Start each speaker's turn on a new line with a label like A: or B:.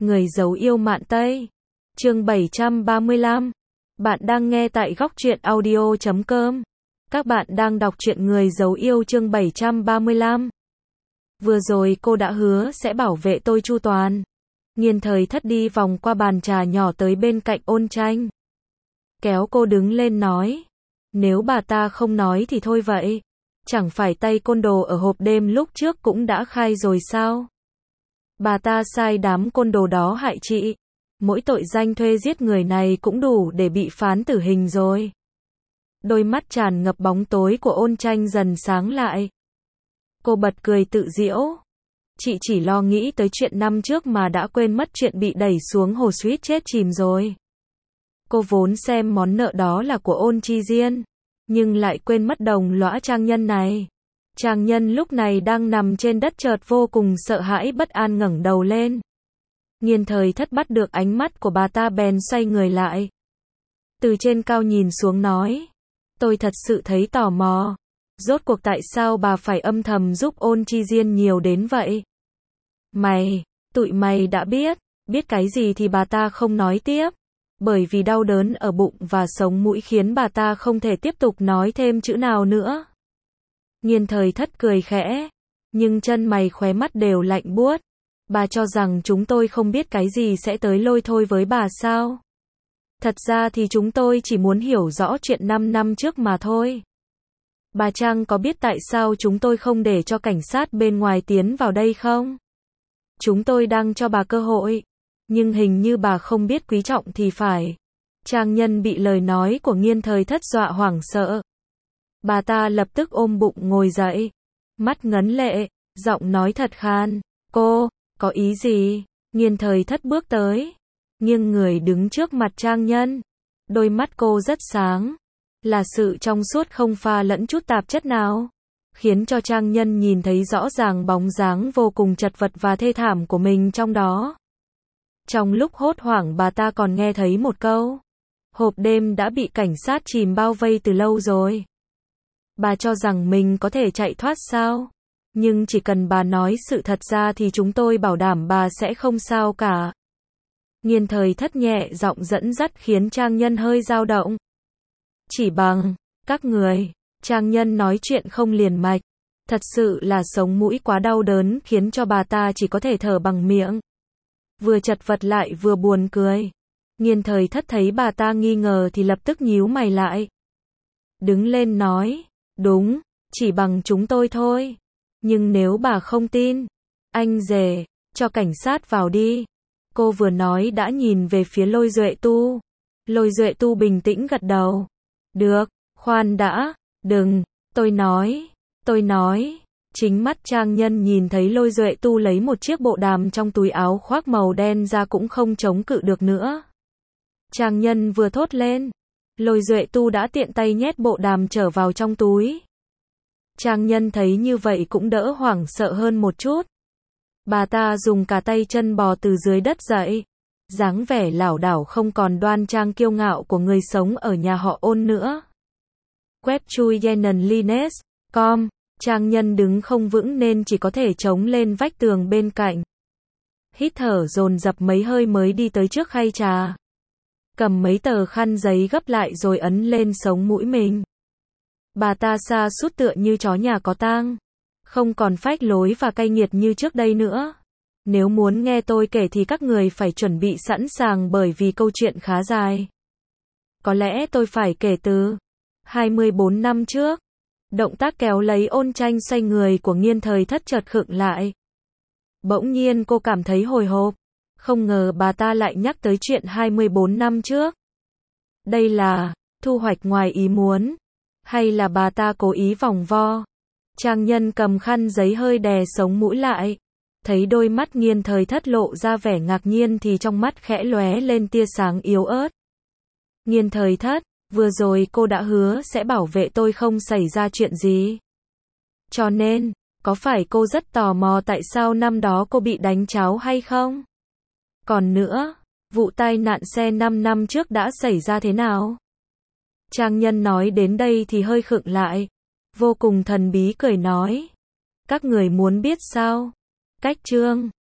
A: Người giấu yêu mạn Tây. Chương 735. Bạn đang nghe tại góc truyện audio.com. Các bạn đang đọc truyện Người giấu yêu chương 735. Vừa rồi cô đã hứa sẽ bảo vệ tôi chu toàn. Nghiên Thời Thất đi vòng qua bàn trà nhỏ tới bên cạnh Ôn Tranh. Kéo cô đứng lên nói. Nếu bà ta không nói thì thôi vậy. Chẳng phải tay côn đồ ở hộp đêm lúc trước cũng đã khai rồi sao? Bà ta sai đám côn đồ đó hại chị. Mỗi tội danh thuê giết người này cũng đủ để bị phán tử hình rồi. Đôi mắt tràn ngập bóng tối của Ôn Tranh dần sáng lại. Cô bật cười tự giễu. Chị chỉ lo nghĩ tới chuyện năm trước mà đã quên mất chuyện bị đẩy xuống hồ suýt chết chìm rồi. Cô vốn xem món nợ đó là của Ôn Chi Diên, nhưng lại quên mất đồng lõa Trang Nhân này. Trang Nhân lúc này đang nằm trên đất chợt vô cùng sợ hãi bất an ngẩng đầu lên. Nghiên Thời Thất bắt được ánh mắt của bà ta bèn xoay người lại. Từ trên cao nhìn xuống nói. Tôi thật sự thấy tò mò. Rốt cuộc tại sao bà phải âm thầm giúp Ôn Chi Diên nhiều đến vậy? Tụi mày đã biết cái gì thì bà ta không nói tiếp. Bởi vì đau đớn ở bụng và sống mũi khiến bà ta không thể tiếp tục nói thêm chữ nào nữa. Nghiên Thời Thất cười khẽ, nhưng chân mày khóe mắt đều lạnh buốt. Bà cho rằng chúng tôi không biết cái gì sẽ tới lôi thôi với bà sao? Thật ra thì chúng tôi chỉ muốn hiểu rõ chuyện 5 năm trước mà thôi. Bà Trang có biết tại sao chúng tôi không để cho cảnh sát bên ngoài tiến vào đây không? Chúng tôi đang cho bà cơ hội, nhưng hình như bà không biết quý trọng thì phải. Trang Nhân bị lời nói của Nghiên Thời Thất dọa hoảng sợ. Bà ta lập tức ôm bụng ngồi dậy, mắt ngấn lệ, giọng nói thật khan. Cô, có ý gì? Nghiên Thời Thất bước tới, nghiêng người đứng trước mặt Trang Nhân. Đôi mắt cô rất sáng, là sự trong suốt không pha lẫn chút tạp chất nào, khiến cho Trang Nhân nhìn thấy rõ ràng bóng dáng vô cùng chật vật và thê thảm của mình trong đó. Trong lúc hốt hoảng bà ta còn nghe thấy một câu. Hộp đêm đã bị cảnh sát chìm bao vây từ lâu rồi. Bà cho rằng mình có thể chạy thoát sao? Nhưng chỉ cần bà nói sự thật ra thì chúng tôi bảo đảm bà sẽ không sao cả. Nghiên Thời Thất nhẹ giọng dẫn dắt khiến Trang Nhân hơi dao động. Chỉ bằng các người, Trang Nhân nói chuyện không liền mạch. Thật sự là sống mũi quá đau đớn khiến cho bà ta chỉ có thể thở bằng miệng. Vừa chật vật lại vừa buồn cười. Nghiên Thời Thất thấy bà ta nghi ngờ thì lập tức nhíu mày lại. Đứng lên nói, đúng, chỉ bằng chúng tôi thôi. Nhưng nếu bà không tin, anh rể, cho cảnh sát vào đi. Cô vừa nói đã nhìn về phía Lôi Duệ Tu. Lôi Duệ Tu bình tĩnh gật đầu. Được, khoan đã, đừng, tôi nói. Chính mắt Trang Nhân nhìn thấy Lôi Duệ Tu lấy một chiếc bộ đàm trong túi áo khoác màu đen ra cũng không chống cự được nữa. Trang Nhân vừa thốt lên, Lôi Duệ Tu đã tiện tay nhét bộ đàm trở vào trong túi. Trang Nhân thấy như vậy cũng đỡ hoảng sợ hơn một chút. Bà ta dùng cả tay chân bò từ dưới đất dậy. Dáng vẻ lảo đảo không còn đoan trang kiêu ngạo của người sống ở nhà họ Ôn nữa. Web chui Yenan Lines.com. Trang Nhân đứng không vững nên chỉ có thể chống lên vách tường bên cạnh. Hít thở dồn dập mấy hơi mới đi tới trước khay trà. Cầm mấy tờ khăn giấy gấp lại rồi ấn lên sống mũi mình. Bà ta sa sút tựa như chó nhà có tang. Không còn phách lối và cay nghiệt như trước đây nữa. Nếu muốn nghe tôi kể thì các người phải chuẩn bị sẵn sàng bởi vì câu chuyện khá dài. Có lẽ tôi phải kể từ 24 năm trước. Động tác kéo lấy Ôn Tranh xoay người của Nghiên Thời Thất chợt khựng lại. Bỗng nhiên cô cảm thấy hồi hộp. Không ngờ bà ta lại nhắc tới chuyện 24 năm trước. Đây là thu hoạch ngoài ý muốn, hay là bà ta cố ý vòng vo? Trang Nhân cầm khăn giấy hơi đè sống mũi lại. Thấy đôi mắt Nghiên Thời Thất lộ ra vẻ ngạc nhiên thì trong mắt khẽ lóe lên tia sáng yếu ớt. Nghiên Thời Thất, vừa rồi cô đã hứa sẽ bảo vệ tôi không xảy ra chuyện gì. Cho nên, có phải cô rất tò mò tại sao năm đó cô bị đánh tráo hay không? Còn nữa, vụ tai nạn xe 5 năm trước đã xảy ra thế nào? Trang Nhân nói đến đây thì hơi khựng lại. Vô cùng thần bí cười nói. Các người muốn biết sao? Cách chương